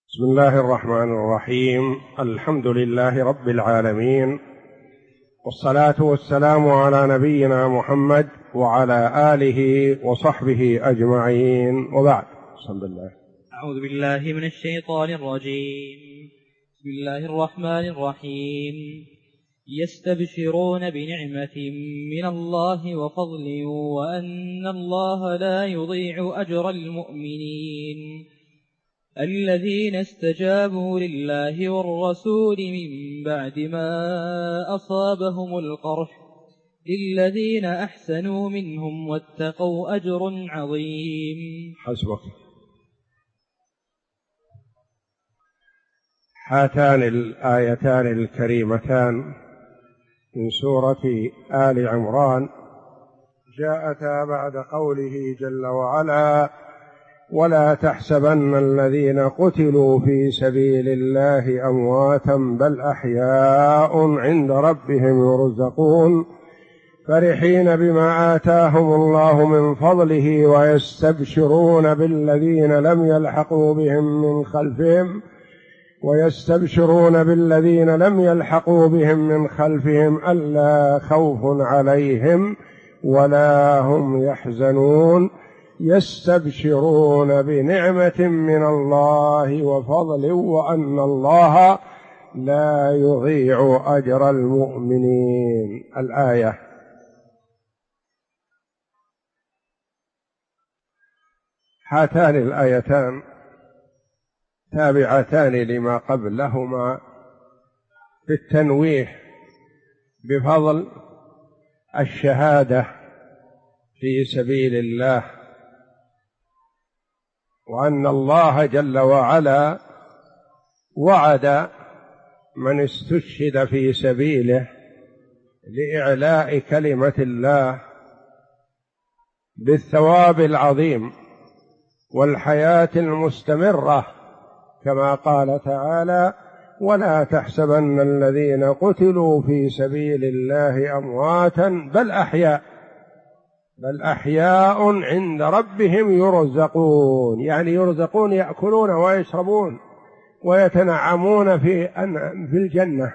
بسم الله الرحمن الرحيم. الحمد لله رب العالمين، والصلاة والسلام على نبينا محمد وعلى آله وصحبه أجمعين، وبعد. بسم الله. أعوذ بالله من الشيطان الرجيم. بسم الله الرحمن الرحيم. يستبشرون بنعمة من الله وفضل وأن الله لا يضيع أجر المؤمنين الذين استجابوا لله والرسول من بعد ما أصابهم القرح للذين أحسنوا منهم واتقوا أجر عظيم. حسبك. هاتان الآيتان الكريمتان من سورة آل عمران جاءتا بعد قوله جل وعلا: ولا تحسبن الذين قتلوا في سبيل الله أمواتا بل أحياء عند ربهم يرزقون فرحين بما آتاهم الله من فضله ويستبشرون بالذين لم يلحقوا بهم من خلفهم ألا خوف عليهم ولا هم يحزنون يستبشرون بنعمة من الله وفضل وأن الله لا يضيع أجر المؤمنين. الآية. هاتان الآيتان تابعتان لما قبلهما في التنويه بفضل الشهادة في سبيل الله، وأن الله جل وعلا وعد من استشهد في سبيله لإعلاء كلمة الله بالثواب العظيم والحياة المستمرة، كما قال تعالى: ولا تحسبن الذين قتلوا في سبيل الله أمواتا بل أحياء عند ربهم يرزقون، يعني يرزقون، يأكلون ويشربون ويتنعمون في الجنة،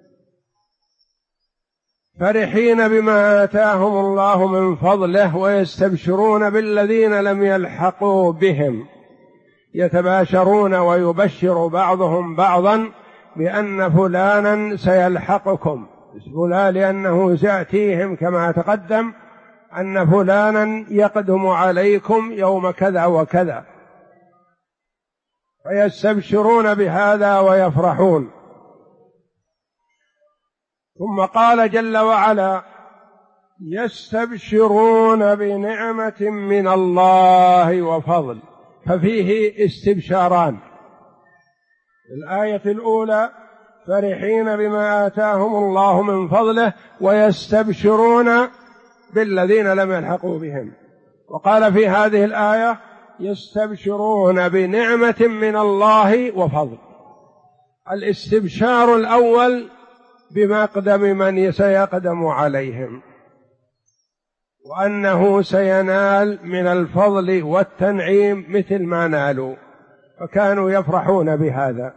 فرحين بما آتاهم الله من فضله ويستبشرون بالذين لم يلحقوا بهم، يتباشرون ويبشر بعضهم بعضا بأن فلانا سيلحقكم، فلان لأنه سيأتيهم كما تقدم أن فلانا يقدم عليكم يوم كذا وكذا، فيستبشرون بهذا ويفرحون. ثم قال جل وعلا: يستبشرون بنعمة من الله وفضل، ففيه استبشاران. الآية الأولى: فرحين بما آتاهم الله من فضله ويستبشرون بالذين لم يلحقوا بهم. وقال في هذه الآية: يستبشرون بنعمة من الله وفضل. الاستبشار الأول بمقدم من سيقدم عليهم، وأنه سينال من الفضل والتنعيم مثل ما نالوا، فكانوا يفرحون بهذا.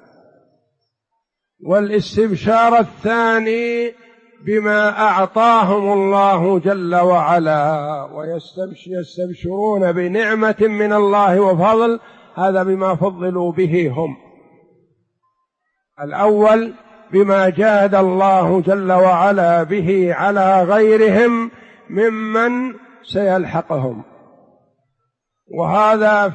والاستبشار الثاني بما أعطاهم الله جل وعلا، ويستبشرون بنعمة من الله وفضل، هذا بما فضلوا به هم. الأول بما جاد الله جل وعلا به على غيرهم ممن سيلحقهم، وهذا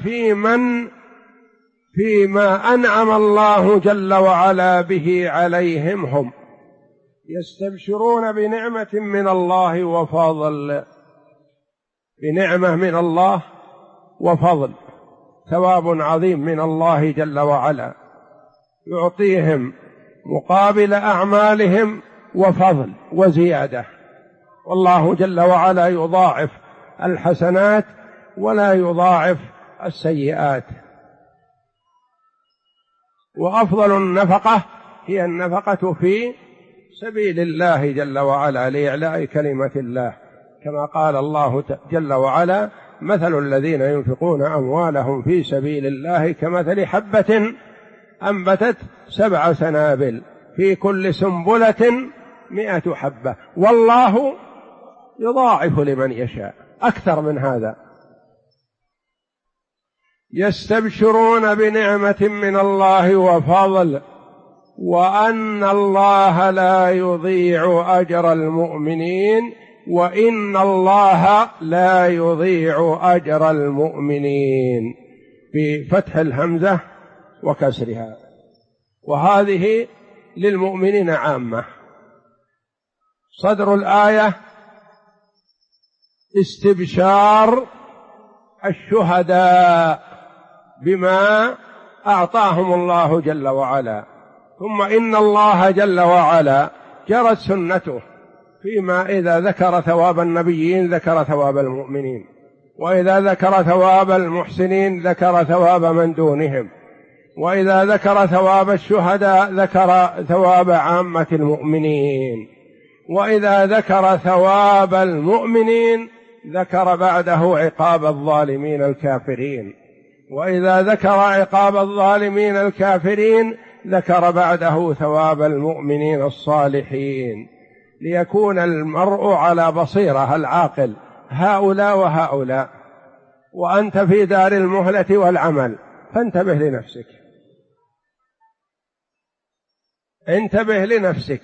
فيما أنعم الله جل وعلا به عليهم هم. يستبشرون بنعمة من الله وفضل، بنعمة من الله وفضل، ثواب عظيم من الله جل وعلا يعطيهم مقابل أعمالهم وفضل وزيادة، والله جل وعلا يضاعف الحسنات ولا يضاعف السيئات. وأفضل النفقة هي النفقة في سبيل الله جل وعلا لإعلاء كلمة الله، كما قال الله جل وعلا: مثل الذين ينفقون أموالهم في سبيل الله كمثل حبة أنبتت 7 سنابل في كل سنبلة 100 حبة، والله يضاعف لمن يشاء أكثر من هذا. يستبشرون بنعمة من الله وفضل وأن الله لا يضيع أجر المؤمنين وإن الله لا يضيع أجر المؤمنين بفتح الهمزة وكسرها، وهذه للمؤمنين عامة. صدر الآية استبشار الشهداء بما أعطاهم الله جل وعلا، ثم إن الله جل وعلا جرت سنته فيما إذا ذكر ثواب النبيين ذكر ثواب المؤمنين، وإذا ذكر ثواب المحسنين ذكر ثواب من دونهم، وإذا ذكر ثواب الشهداء ذكر ثواب عامة المؤمنين، وإذا ذكر ثواب المؤمنين ذكر بعده عقاب الظالمين الكافرين، وإذا ذكر عقاب الظالمين الكافرين ذكر بعده ثواب المؤمنين الصالحين، ليكون المرء على بصيرة العاقل هؤلاء وهؤلاء، وأنت في دار المهلة والعمل، فانتبه لنفسك، انتبه لنفسك.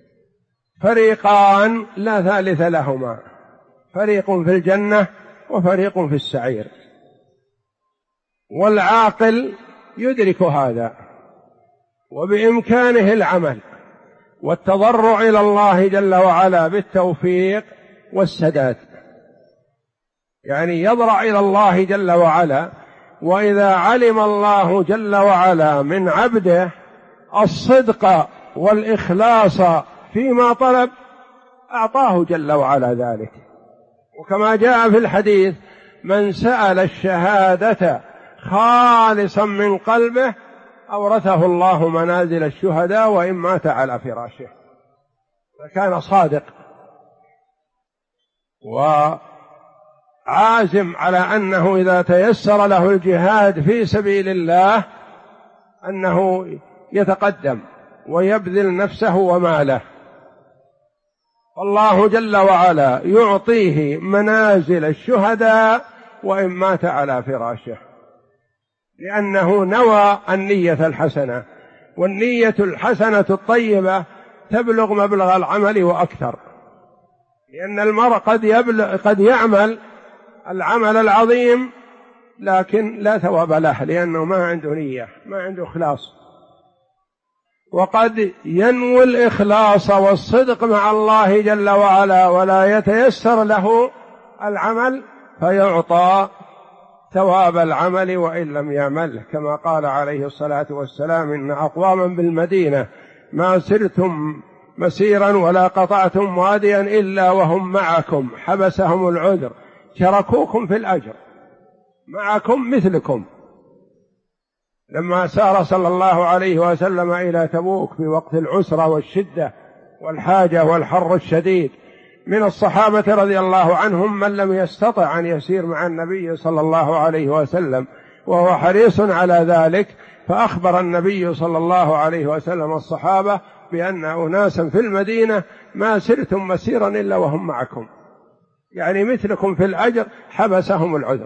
فريقان لا ثالث لهما، فريق في الجنة وفريق في السعير، والعاقل يدرك هذا، وبإمكانه العمل والتضرع إلى الله جل وعلا بالتوفيق والسداد، يعني يضرع إلى الله جل وعلا. وإذا علم الله جل وعلا من عبده الصدق والإخلاص فيما طلب أعطاه جل وعلا ذلك، وكما جاء في الحديث: من سأل الشهادة خالصا من قلبه أورثه الله منازل الشهداء وإن مات على فراشه، فكان صادق وعازم على أنه إذا تيسر له الجهاد في سبيل الله أنه يتقدم ويبذل نفسه وماله. الله جل وعلا يعطيه منازل الشهداء وإن مات على فراشه، لأنه نوى النية الحسنة، والنية الحسنة الطيبة تبلغ مبلغ العمل وأكثر، لأن المرء قد يعمل العمل العظيم لكن لا ثواب له لأنه ما عنده نية، ما عنده إخلاص، وقد ينوي الإخلاص والصدق مع الله جل وعلا ولا يتيسر له العمل فيعطى ثواب العمل وإن لم يعمله، كما قال عليه الصلاة والسلام: إن أقواما بالمدينة ما سرتم مسيرا ولا قطعتم واديا إلا وهم معكم حبسهم العذر شركوكم في الأجر، معكم مثلكم. لما سار صلى الله عليه وسلم إلى تبوك في وقت العسرة والشدة والحاجة والحر الشديد، من الصحابة رضي الله عنهم من لم يستطع أن يسير مع النبي صلى الله عليه وسلم وهو حريص على ذلك، فأخبر النبي صلى الله عليه وسلم الصحابة بأن أناسا في المدينة ما سرتم مسيرا إلا وهم معكم، يعني مثلكم في الأجر حبسهم العذر.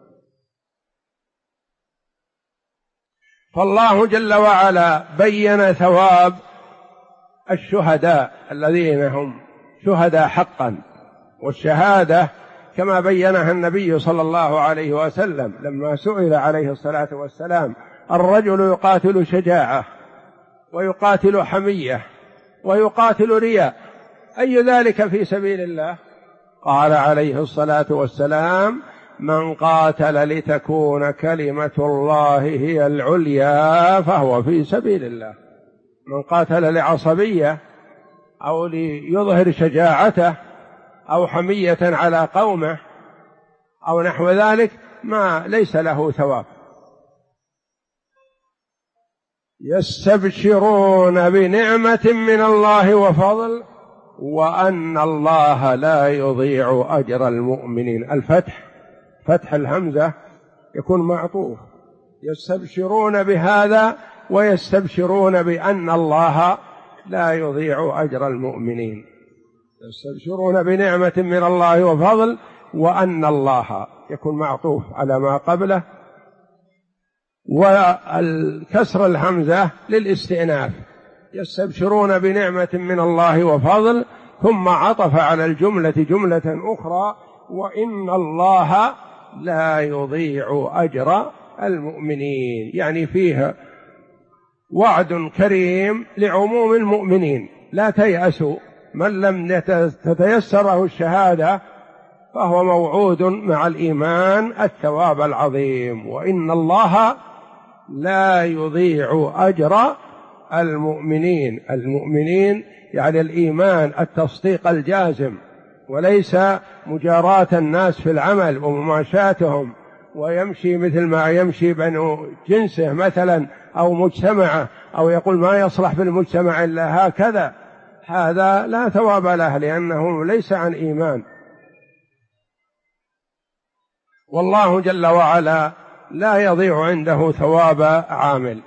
فالله جل وعلا بين ثواب الشهداء الذين هم شهداء حقا، والشهادة كما بينها النبي صلى الله عليه وسلم لما سئل عليه الصلاة والسلام: الرجل يقاتل شجاعة ويقاتل حمية ويقاتل رياء، أي ذلك في سبيل الله؟ قال عليه الصلاة والسلام: من قاتل لتكون كلمة الله هي العليا فهو في سبيل الله. من قاتل لعصبية أو ليظهر شجاعته أو حمية على قومه أو نحو ذلك ما ليس له ثواب. يستبشرون بنعمة من الله وفضل وأن الله لا يضيع أجر المؤمنين. الفتح، فتح الهمزة يكون معطوف، يستبشرون بهذا ويستبشرون بأن الله لا يضيع أجر المؤمنين، يستبشرون بنعمة من الله وفضل، وأن الله يكون معطوف على ما قبله، والكسر الهمزة للاستئناف، يستبشرون بنعمة من الله وفضل، ثم عطف على الجملة جملة أخرى: وإن الله لا يضيع أجر المؤمنين، يعني فيها وعد كريم لعموم المؤمنين، لا تيأسوا، من لم تتيسره الشهادة فهو موعود مع الإيمان الثواب العظيم. وإن الله لا يضيع أجر المؤمنين، المؤمنين يعني الإيمان التصديق الجازم، وليس مجاراة الناس في العمل ومماشاتهم، ويمشي مثل ما يمشي بنو جنسه مثلا أو مجتمعه، أو يقول ما يصلح في المجتمع إلا هكذا، هذا لا ثواب له لأنه ليس عن إيمان. والله جل وعلا لا يضيع عنده ثواب عامل.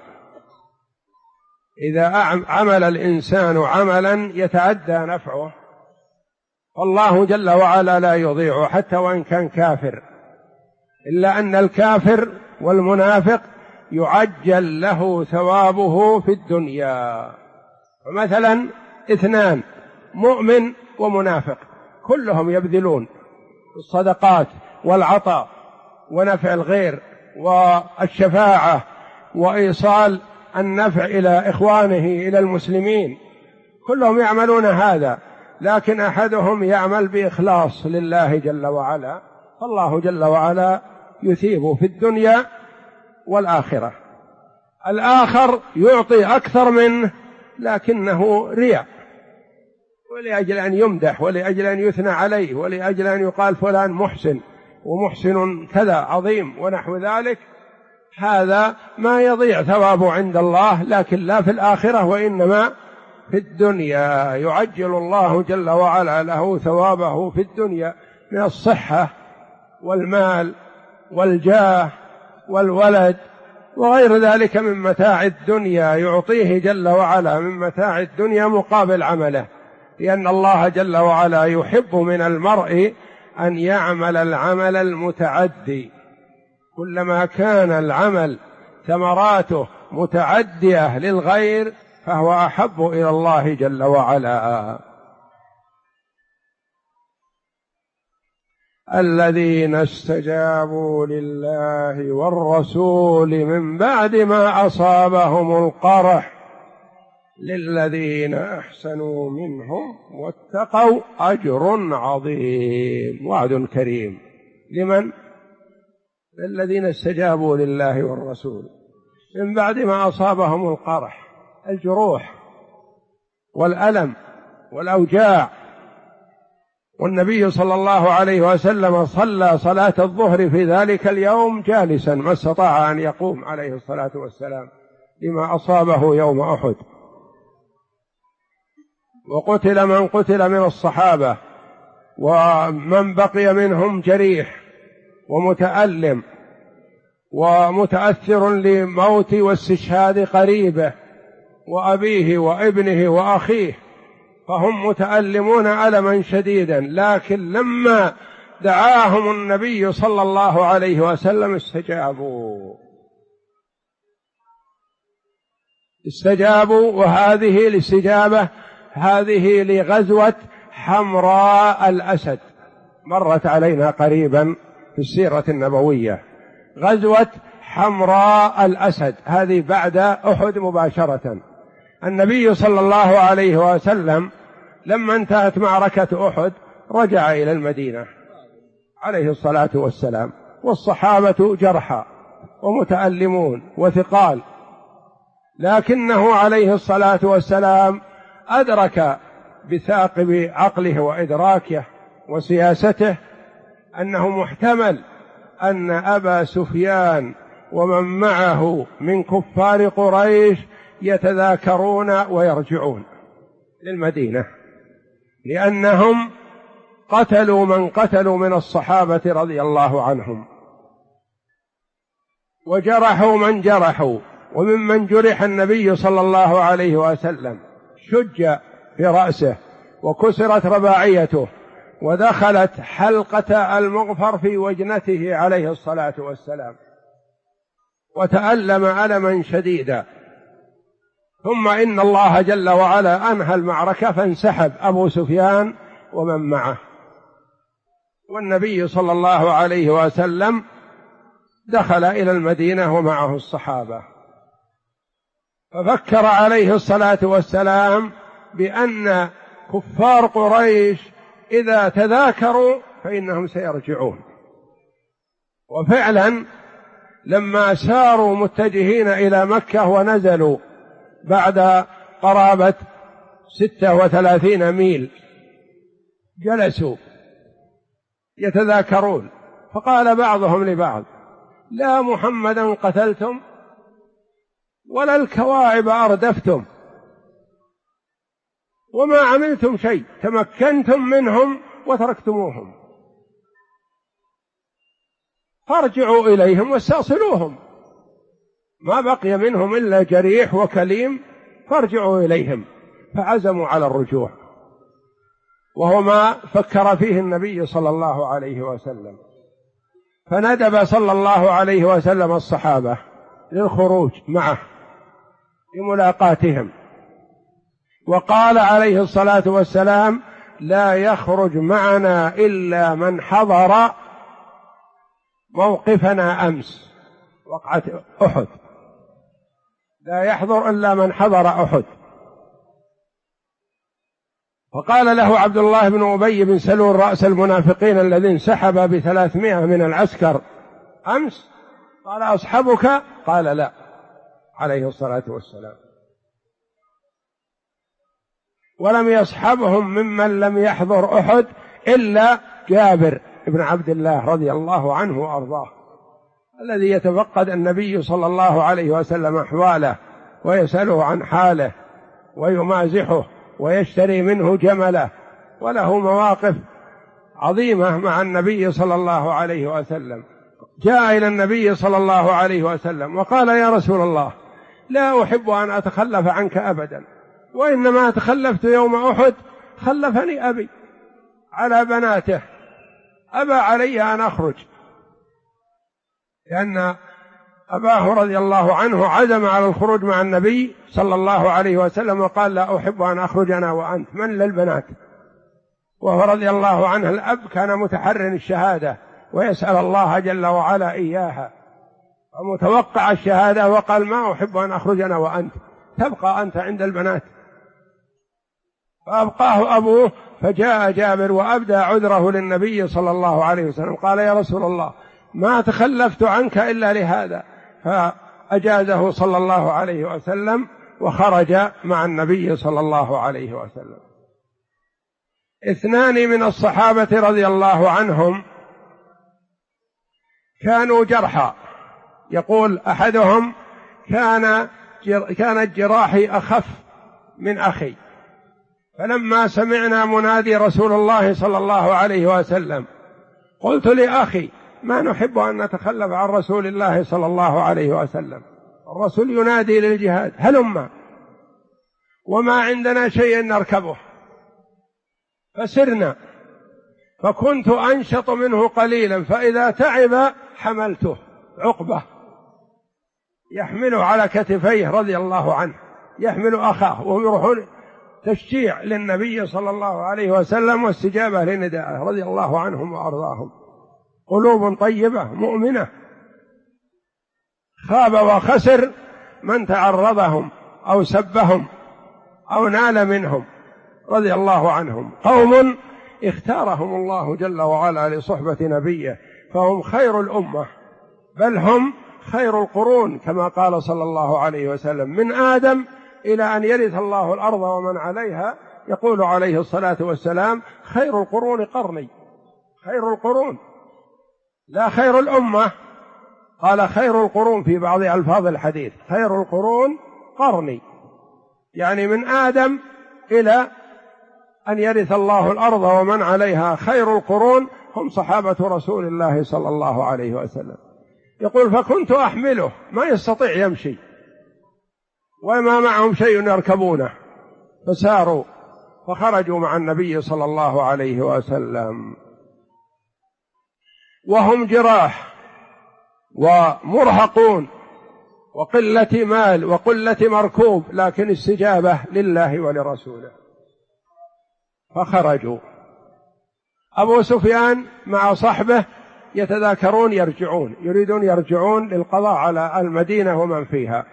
إذا عمل الإنسان عملا يتعدى نفعه، فالله جل وعلا لا يضيع حتى وإن كان كافر، إلا أن الكافر والمنافق يعجل له ثوابه في الدنيا. فمثلا اثنان، مؤمن ومنافق، كلهم يبذلون الصدقات والعطاء ونفع الغير والشفاعة وإيصال النفع إلى إخوانه إلى المسلمين، كلهم يعملون هذا، لكن أحدهم يعمل بإخلاص لله جل وعلا، فالله جل وعلا يثيبه في الدنيا والآخرة. الآخر يعطي أكثر منه لكنه رياء، ولأجل أن يمدح، ولأجل أن يثنى عليه، ولأجل أن يقال فلان محسن ومحسن كذا عظيم ونحو ذلك، هذا ما يضيع ثوابه عند الله، لكن لا في الآخرة وإنما في الدنيا. يعجل الله جل وعلا له ثوابه في الدنيا من الصحة والمال والجاه والولد وغير ذلك من متاع الدنيا، يعطيه جل وعلا من متاع الدنيا مقابل عمله، لأن الله جل وعلا يحب من المرء أن يعمل العمل المتعدي، كلما كان العمل ثمراته متعدية للغير فهو أحب إلى الله جل وعلا. الذين استجابوا لله والرسول من بعد ما أصابهم القرح للذين أحسنوا منهم واتقوا أجر عظيم. وعد كريم لمن؟ الذين استجابوا لله والرسول من بعد ما أصابهم القرح، الجروح والألم والأوجاع. والنبي صلى الله عليه وسلم صلى صلاة الظهر في ذلك اليوم جالسا، ما استطاع أن يقوم عليه الصلاة والسلام لما أصابه يوم أحد. وقتل من قتل من الصحابة، ومن بقي منهم جريح ومتألم ومتأثر لموت واستشهاد قريبه وأبيه وابنه وأخيه، فهم متألمون ألما شديدا، لكن لما دعاهم النبي صلى الله عليه وسلم استجابوا. وهذه الاستجابة هذه لغزوة حمراء الأسد، مرت علينا قريبا في السيرة النبوية، غزوة حمراء الأسد هذه بعد أحد مباشرة. النبي صلى الله عليه وسلم لما انتهت معركة أحد رجع إلى المدينة عليه الصلاة والسلام، والصحابة جرحى ومتألمون وثقال، لكنه عليه الصلاة والسلام أدرك بثاقب عقله وإدراكه وسياسته أنه محتمل أن أبا سفيان ومن معه من كفار قريش يتذاكرون ويرجعون للمدينة، لأنهم قتلوا من قتلوا من الصحابة رضي الله عنهم، وجرحوا من جرحوا، وممن جرح النبي صلى الله عليه وسلم، شج في رأسه وكسرت رباعيته ودخلت حلقة المغفر في وجنته عليه الصلاة والسلام، وتألم ألما شديدا. ثم إن الله جل وعلا أنهى المعركة فانسحب أبو سفيان ومن معه، والنبي صلى الله عليه وسلم دخل إلى المدينة ومعه الصحابة. ففكر عليه الصلاة والسلام بأن كفار قريش إذا تذاكروا فإنهم سيرجعون. وفعلا لما ساروا متجهين إلى مكة ونزلوا بعد قرابة 36 ميل جلسوا يتذاكرون، فقال بعضهم لبعض: لا محمدا قتلتم ولا الكواعب أردفتم وما عملتم شيء، تمكنتم منهم وتركتموهم، فارجعوا إليهم واستأصلوهم، ما بقي منهم إلا جريح وكليم، فارجعوا إليهم. فعزموا على الرجوع، وهو ما فكر فيه النبي صلى الله عليه وسلم. فندب صلى الله عليه وسلم الصحابة للخروج معه لملاقاتهم، وقال عليه الصلاة والسلام: لا يخرج معنا إلا من حضر موقفنا أمس، وقعة أحد، لا يحضر إلا من حضر أحد. فقال له عبد الله بن أبي بن سلول رأس المنافقين الذي انسحب ب300 من العسكر أمس، قال: أصحبك؟ قال: لا، عليه الصلاة والسلام. ولم يصحبهم ممن لم يحضر أحد إلا جابر بن عبد الله رضي الله عنه وأرضاه، الذي يتفقد النبي صلى الله عليه وسلم أحواله ويسأله عن حاله ويمازحه ويشتري منه جمله، وله مواقف عظيمة مع النبي صلى الله عليه وسلم. جاء إلى النبي صلى الله عليه وسلم وقال: يا رسول الله، لا أحب أن أتخلف عنك أبدا، وإنما تخلفت يوم أحد خلفني أبي على بناته، أبى علي أن أخرج، لأن أباه رضي الله عنه عزم على الخروج مع النبي صلى الله عليه وسلم وقال: لا أحب أن أخرج أنا وأنت، من للبنات؟ وهو رضي الله عنه الأب كان متحرٍ الشهادة ويسأل الله جل وعلا إياها، ومتوقع الشهادة، وقال: ما أحب أن أخرج أنا وأنت، تبقى أنت عند البنات. فأبقاه أبوه، فجاء جابر وأبدى عذره للنبي صلى الله عليه وسلم، قال: يا رسول الله، ما تخلفت عنك إلا لهذا، فأجازه صلى الله عليه وسلم وخرج مع النبي صلى الله عليه وسلم. 2 من الصحابة رضي الله عنهم كانوا جرحى، يقول أحدهم: كانت جراحي أخف من أخي، فلما سمعنا منادي رسول الله صلى الله عليه وسلم قلت لأخي: ما نحب أن نتخلف عن رسول الله صلى الله عليه وسلم، الرسول ينادي للجهاد، هلما، وما عندنا شيء نركبه. فسرنا، فكنت أنشط منه قليلا، فإذا تعب حملته، عقبة يحمله على كتفيه رضي الله عنه، يحمل أخاه، وهم يروحون تشجيع للنبي صلى الله عليه وسلم واستجابة لندائه رضي الله عنهم وأرضاهم، قلوب طيبة مؤمنة. خاب وخسر من تعرضهم أو سبهم أو نال منهم رضي الله عنهم. قوم اختارهم الله جل وعلا لصحبة نبيه، فهم خير الأمة، بل هم خير القرون، كما قال صلى الله عليه وسلم: من آدم إلى أن يرث الله الأرض ومن عليها، يقول عليه الصلاة والسلام: خير القرون قرني، خير القرون، لا خير الأمة، قال خير القرون في بعض ألفاظ الحديث، خير القرون قرني، يعني من آدم إلى أن يرث الله الأرض ومن عليها، خير القرون هم صحابة رسول الله صلى الله عليه وسلم. يقول: فكنت أحمله، ما يستطيع يمشي، وما معهم شيء يركبونه، فساروا فخرجوا مع النبي صلى الله عليه وسلم وهم جراح ومرهقون وقلة مال وقلة مركوب، لكن استجابة لله ولرسوله، فخرجوا. أبو سفيان مع صحبه يتذاكرون يرجعون، يريدون يرجعون للقضاء على المدينة ومن فيها.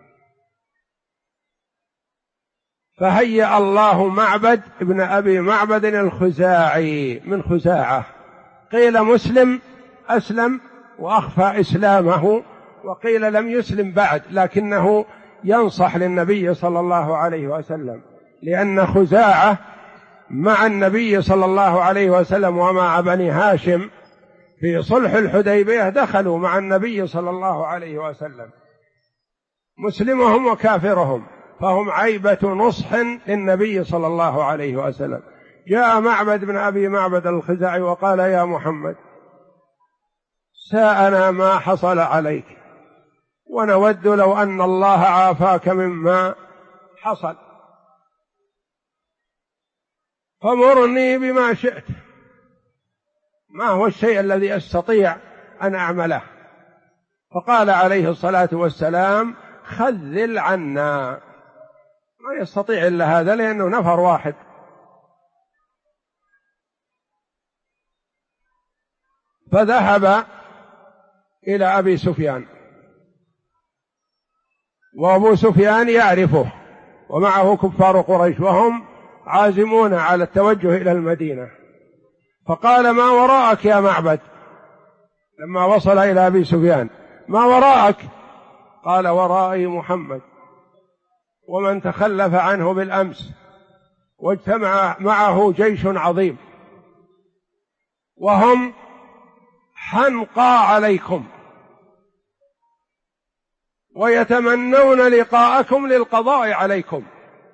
فهيأ الله معبد ابن أبي معبد الخزاعي من خزاعة، قيل مسلم أسلم وأخفى إسلامه، وقيل لم يسلم بعد لكنه ينصح للنبي صلى الله عليه وسلم، لأن خزاعة مع النبي صلى الله عليه وسلم ومع بني هاشم في صلح الحديبية دخلوا مع النبي صلى الله عليه وسلم، مسلمهم وكافرهم، فهم عيبة نصح للنبي صلى الله عليه وسلم. جاء معبد بن أبي معبد الخزاعي وقال: يا محمد، ساءنا ما حصل عليك، ونود لو أن الله عافاك مما حصل، فمرني بما شئت، ما هو الشيء الذي أستطيع أن أعمله؟ فقال عليه الصلاة والسلام: خذل عنا. ما يستطيع إلا هذا لأنه نفر واحد. فذهب إلى أبي سفيان، وأبو سفيان يعرفه ومعه كفار قريش وهم عازمون على التوجه إلى المدينة، فقال: ما وراءك يا معبد؟ لما وصل إلى أبي سفيان: ما وراءك؟ قال: ورائي محمد ومن تخلف عنه بالأمس، واجتمع معه جيش عظيم، وهم حنقى عليكم ويتمنون لقاءكم للقضاء عليكم،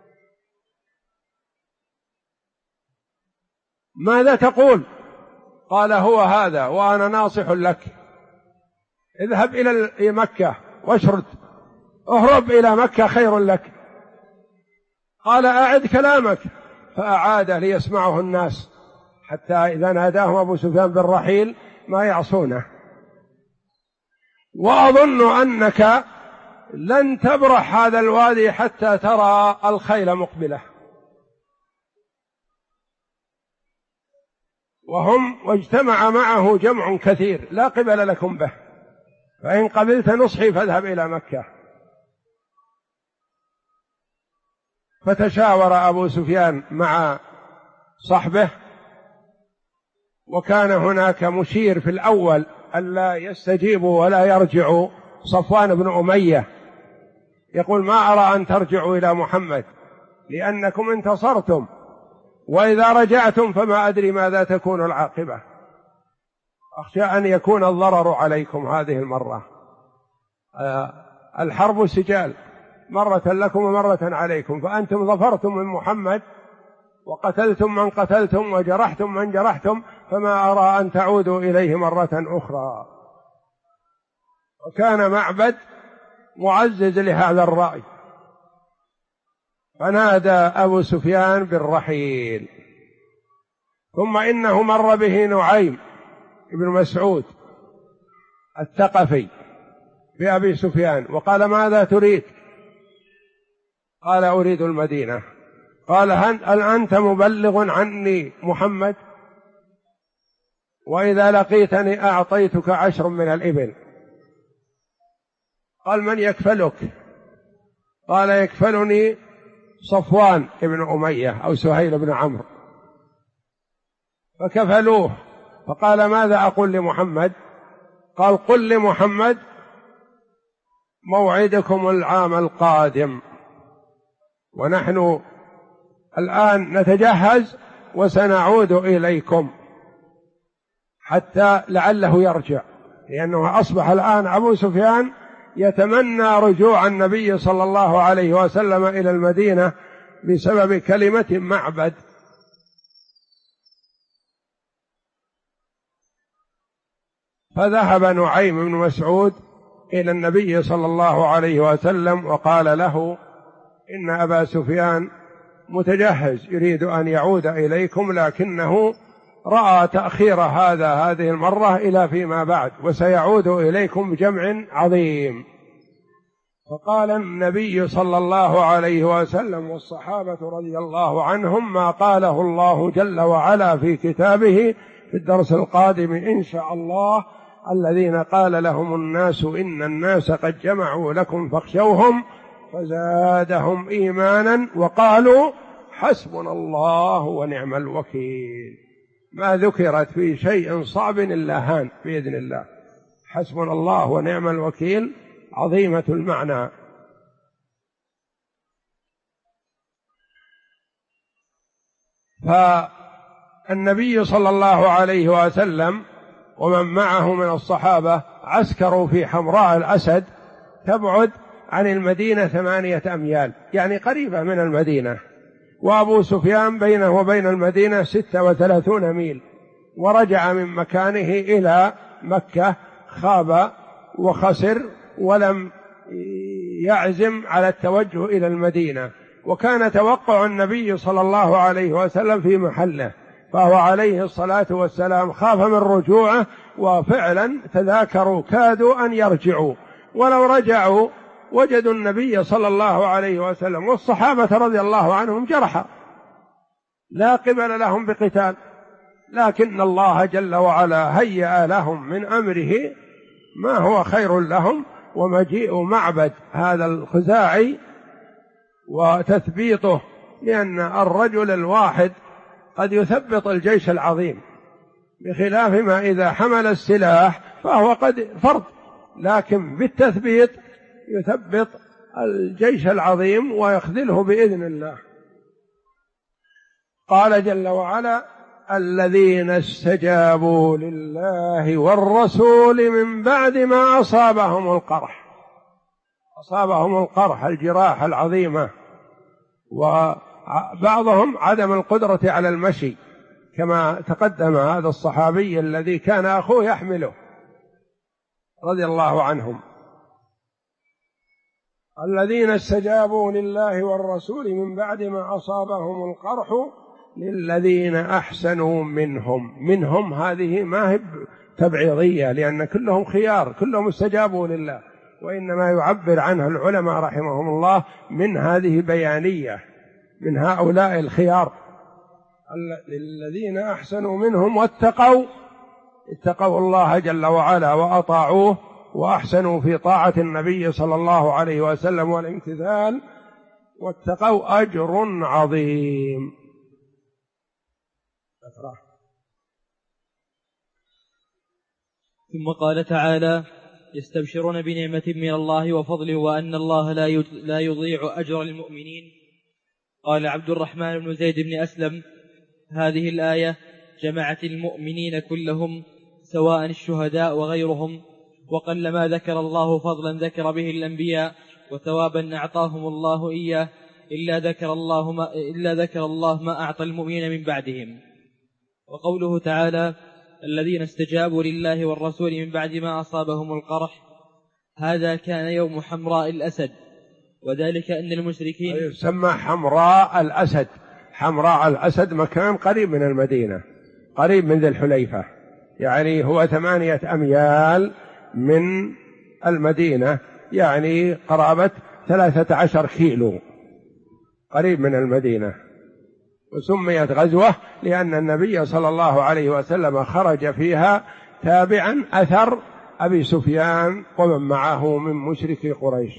ماذا تقول؟ قال: هو هذا، وأنا ناصح لك، اذهب إلى مكة واشرد، اهرب إلى مكة خير لك. قال: أعد كلامك. فأعاده ليسمعه الناس، حتى إذا ناداهم أبو سفيان بالرحيل ما يعصونه. وأظن أنك لن تبرح هذا الوادي حتى ترى الخيل مقبلة، واجتمع معه جمع كثير لا قبل لكم به، فإن قبلت نصحي فاذهب إلى مكة. فتشاور أبو سفيان مع صحبه، وكان هناك مشير في الأول ألا يستجيبوا ولا يرجعوا، صفوان بن أمية، يقول: ما أرى أن ترجعوا إلى محمد لأنكم انتصرتم، وإذا رجعتم فما أدري ماذا تكون العاقبة، أخشى أن يكون الضرر عليكم هذه المرة. الحرب سجال، مرة لكم ومرة عليكم، فأنتم ظفرتم من محمد وقتلتم من قتلتم وجرحتم من جرحتم، فما أرى أن تعودوا إليه مرة أخرى. وكان معبد معزز لهذا الرأي، فنادى أبو سفيان بالرحيل. ثم إنه مر به نعيم بن مسعود الثقفي بأبي سفيان وقال: ماذا تريد؟ قال: أريد المدينة. قال: هل أنت مبلغ عني محمد؟ وإذا لقيتني أعطيتك 10 من الإبل. قال: من يكفلك؟ قال: يكفلني صفوان بن أمية أو سهيل بن عمرو. فكفلوه. فقال: ماذا أقول لمحمد؟ قال: قل لمحمد: موعدكم العام القادم، ونحن الآن نتجهز وسنعود إليكم حتى لعله يرجع، لأنه أصبح الآن أبو سفيان يتمنى رجوع النبي صلى الله عليه وسلم إلى المدينة بسبب كلمة معبد. فذهب نعيم بن مسعود إلى النبي صلى الله عليه وسلم وقال له: إن أبا سفيان متجهز يريد أن يعود إليكم، لكنه رأى تأخير هذه المرة إلى فيما بعد، وسيعود إليكم بجمع عظيم. فقال النبي صلى الله عليه وسلم والصحابة رضي الله عنهم ما قاله الله جل وعلا في كتابه في الدرس القادم إن شاء الله: الذين قال لهم الناس إن الناس قد جمعوا لكم فاخشوهم فزادهم إيمانا وقالوا حسبنا الله ونعم الوكيل. ما ذكرت في شيء صعب إلا هان بإذن الله. حسبنا الله ونعم الوكيل عظيمة المعنى. فالنبي صلى الله عليه وسلم ومن معه من الصحابة عسكروا في حمراء الأسد، تبعد عن المدينة 8 أميال، يعني قريبة من المدينة، وأبو سفيان بينه وبين المدينة 36 ميل، ورجع من مكانه إلى مكة، خاب وخسر ولم يعزم على التوجه إلى المدينة، وكان توقع النبي صلى الله عليه وسلم في محله، فهو عليه الصلاة والسلام خاف من رجوعه، وفعلا تذاكروا كادوا أن يرجعوا، ولو رجعوا وجدوا النبي صلى الله عليه وسلم والصحابة رضي الله عنهم جرحى لا قبل لهم بقتال، لكن الله جل وعلا هيأ لهم من أمره ما هو خير لهم، ومجيء معبد هذا الخزاعي وتثبيطه، لأن الرجل الواحد قد يثبط الجيش العظيم، بخلاف ما إذا حمل السلاح فهو قد فرد، لكن بالتثبيط يثبط الجيش العظيم ويخذله بإذن الله. قال جل وعلا: الذين استجابوا لله والرسول من بعد ما أصابهم القرح. أصابهم القرح، الجراح العظيمة، وبعضهم عدم القدرة على المشي، كما تقدم هذا الصحابي الذي كان أخوه يحمله رضي الله عنهم. الذين استجابوا لله والرسول من بعد ما أصابهم القرح للذين أحسنوا منهم هذه ما هي تبعيضية، لأن كلهم خيار، كلهم استجابوا لله، وإنما يعبر عنها العلماء رحمهم الله من هذه بيانية من هؤلاء الخيار. للذين أحسنوا منهم واتقوا الله جل وعلا وأطاعوه وأحسنوا في طاعة النبي صلى الله عليه وسلم والامتثال، واتقوا أجر عظيم. ثم قال تعالى: يستبشرون بنعمة من الله وفضله وأن الله لا يضيع أجر المؤمنين. قال عبد الرحمن بن زيد بن أسلم: هذه الآية جمعت المؤمنين كلهم سواء الشهداء وغيرهم، وقلما ذكر الله فضلا ذكر به الأنبياء وثوابا أعطاهم الله إياه إلا ذكر الله ما أعطى المؤمنين من بعدهم. وقوله تعالى: الذين استجابوا لله والرسول من بعد ما أصابهم القرح، هذا كان يوم حمراء الأسد، وذلك أن المشركين يسمى حمراء الأسد. حمراء الأسد مكان قريب من المدينة، قريب من ذي الحليفة، يعني هو 8 أميال من المدينة، يعني قرابة 13 كيلو، قريب من المدينة. وسميت غزوة لأن النبي صلى الله عليه وسلم خرج فيها تابعا أثر أبي سفيان ومن معه من مشركي قريش.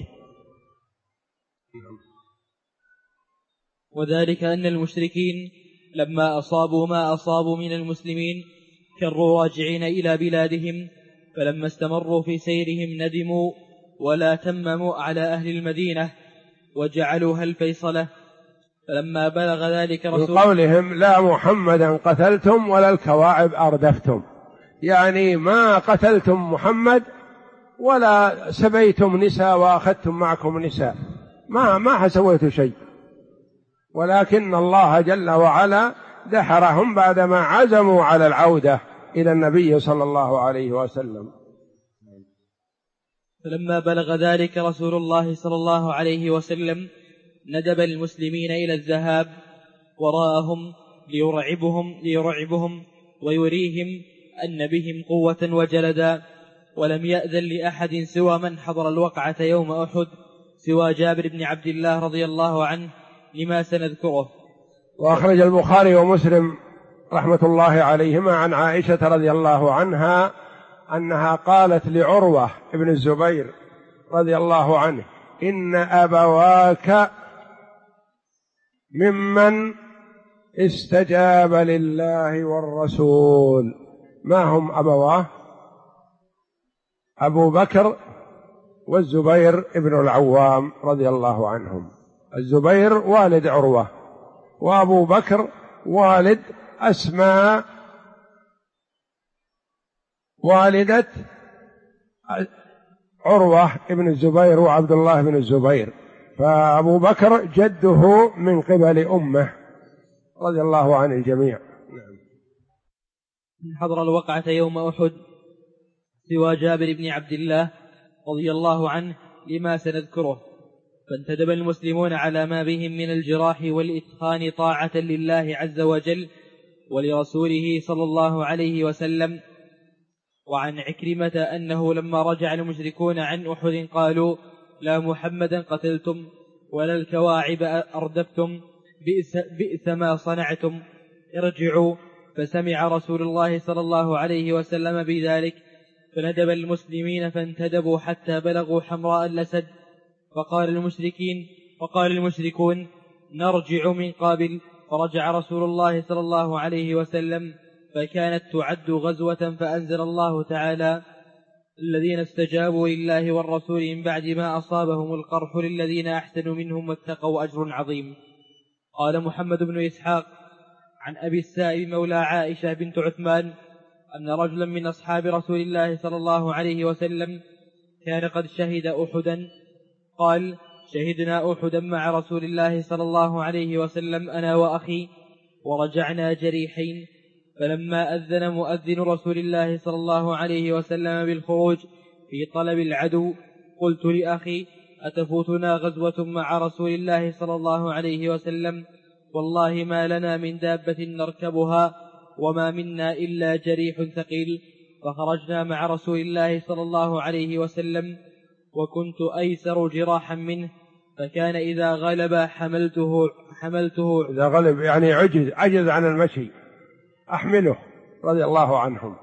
وذلك أن المشركين لما أصابوا ما أصابوا من المسلمين كروا راجعين إلى بلادهم، فلما استمروا في سيرهم ندموا ولا تمموا على أهل المدينة وجعلوها الفيصلة. فلما بلغ ذلك رسول قولهم: لا محمدا قتلتم ولا الكواعب أردفتم، يعني ما قتلتم محمد ولا سبيتم نساء وأخذتم معكم نساء، ما سويتوا شيء، ولكن الله جل وعلا دحرهم بعدما عزموا على العودة إلى النبي صلى الله عليه وسلم. فلما بلغ ذلك رسول الله صلى الله عليه وسلم ندب المسلمين إلى الذهاب وراءهم ليرعبهم ويريهم أن بهم قوة وجلدا، ولم يأذن لأحد سوى من حضر الوقعة يوم أحد سوى جابر بن عبد الله رضي الله عنه لما سنذكره. وأخرج البخاري ومسلم رحمة الله عليهما عن عائشة رضي الله عنها أنها قالت لعروة بن الزبير رضي الله عنه: إن أبواك ممن استجاب لله والرسول. ما هم أبواه؟ أبو بكر والزبير ابن العوام رضي الله عنهم. الزبير والد عروة، وأبو بكر والد أسماء والدة عروة ابن الزبير وعبد الله بن الزبير، فأبو بكر جده من قبل أمه رضي الله عن الجميع. من حضر الوقعة يوم أحد سوى جابر بن عبد الله رضي الله عنه لما سنذكره. فانتدب المسلمون على ما بهم من الجراح والإتقان طاعة لله عز وجل ولرسوله صلى الله عليه وسلم. وعن عكرمة أنه لما رجع المشركون عن أحد قالوا: لا محمدا قتلتم ولا الكواعب أردفتم، بئس ما صنعتم، ارجعوا. فسمع رسول الله صلى الله عليه وسلم بذلك فندب المسلمين فانتدبوا حتى بلغوا حمراء الأسد، وقال المشركون: نرجع من قابل. فرجع رسول الله صلى الله عليه وسلم فكانت تعد غزوة، فأنزل الله تعالى: الذين استجابوا لله والرسول من بعد ما أصابهم القرح للذين أحسنوا منهم واتقوا أجر عظيم. قال محمد بن إسحاق عن أبي السائب مولى عائشة بنت عثمان أن رجلا من أصحاب رسول الله صلى الله عليه وسلم كان قد شهد أحدا، قال: شهدنا أحدا مع رسول الله صلى الله عليه وسلم أنا وأخي ورجعنا جريحين، فلما أذن مؤذن رسول الله صلى الله عليه وسلم بالخروج في طلب العدو قلت لأخي: أتفوتنا غزوة مع رسول الله صلى الله عليه وسلم؟ والله ما لنا من دابة نركبها وما منا إلا جريح ثقيل. فخرجنا مع رسول الله صلى الله عليه وسلم وكنت أيسر جراحا منه، فكان إذا غلب حملته إذا غلب يعني عجز عن المشي أحمله رضي الله عنهم.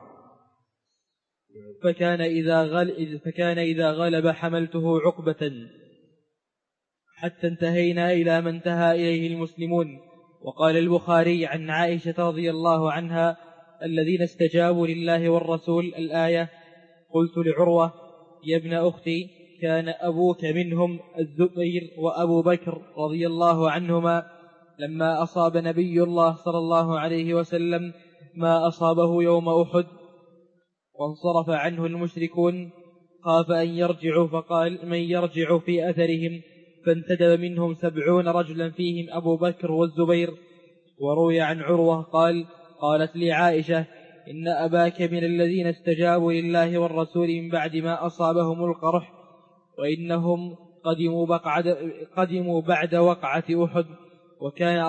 فكان إذا غلب حملته عقبة حتى انتهينا إلى ما انتهى إليه المسلمون. وقال البخاري عن عائشة رضي الله عنها: الذين استجابوا لله والرسول، الآية. قلت لعروة: يا ابن أختي، كان أبوك منهم الزبير وأبو بكر رضي الله عنهما لما أصاب نبي الله صلى الله عليه وسلم ما أصابه يوم أحد وانصرف عنه المشركون خاف أن يرجعوا، فقال: من يرجع في أثرهم؟ فانتدب منهم 70 رجلا فيهم أبو بكر والزبير. وروي عن عروة قال: قالت لي عائشة: إن أباك من الذين استجابوا لله والرسول من بعد ما أصابهم القرح، وإنهم قدموا بعد وقعة أحد، وكان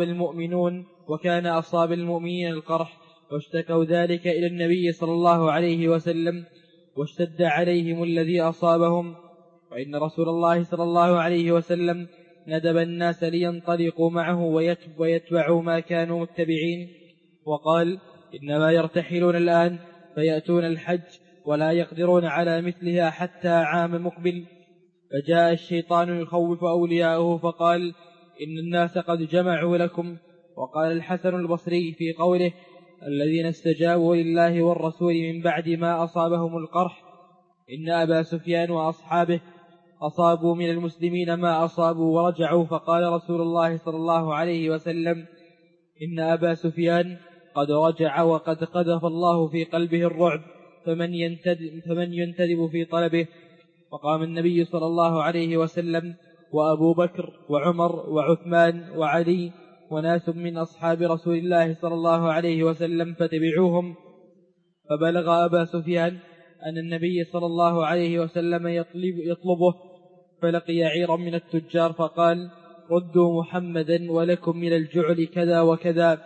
أصاب المؤمنين القرح، واشتكوا ذلك إلى النبي صلى الله عليه وسلم، واشتد عليهم الذي أصابهم. وإن رسول الله صلى الله عليه وسلم ندب الناس لينطلقوا معه ويتبعوا ما كانوا متبعين، وقال: إنما يرتحلون الآن فيأتون الحج ولا يقدرون على مثلها حتى عام مقبل. فجاء الشيطان يخوف أولياءه فقال: إن الناس قد جمعوا لكم. وقال الحسن البصري في قوله: الذين استجابوا لله والرسول من بعد ما أصابهم القرح، إن أبا سفيان وأصحابه أصابوا من المسلمين ما أصابوا ورجعوا. فقال رسول الله صلى الله عليه وسلم: إن أبا سفيان قد رجع وقد قذف الله في قلبه الرعب، فمن ينتدب في طلبه. وقام النبي صلى الله عليه وسلم وأبو بكر وعمر وعثمان وعلي وناس من أصحاب رسول الله صلى الله عليه وسلم فتبعوهم. فبلغ أبا سفيان أن النبي صلى الله عليه وسلم يطلبه، فلقي عيرا من التجار فقال: ردوا محمدا ولكم من الجعل كذا وكذا،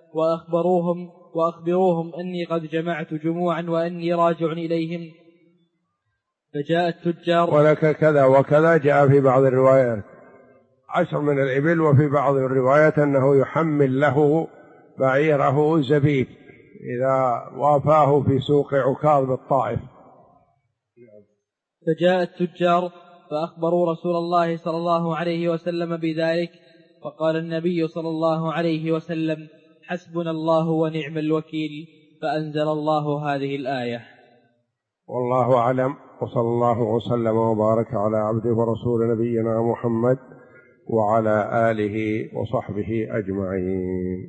وأخبروهم أني قد جمعت جموعا وأني راجع إليهم. فجاء التجار. ولك كذا وكذا جاء في بعض الروايات 10 من الإبل، وفي بعض الروايات أنه يحمل له بعيره زبيب إذا وافاه في سوق عكاظ بالطائف. فجاء التجار فأخبروا رسول الله صلى الله عليه وسلم بذلك، فقال النبي صلى الله عليه وسلم: حسبنا الله ونعم الوكيل، فأنزل الله هذه الآية. والله أعلم، وصلى الله وسلم وبارك على عبده ورسول نبينا محمد وعلى آله وصحبه أجمعين.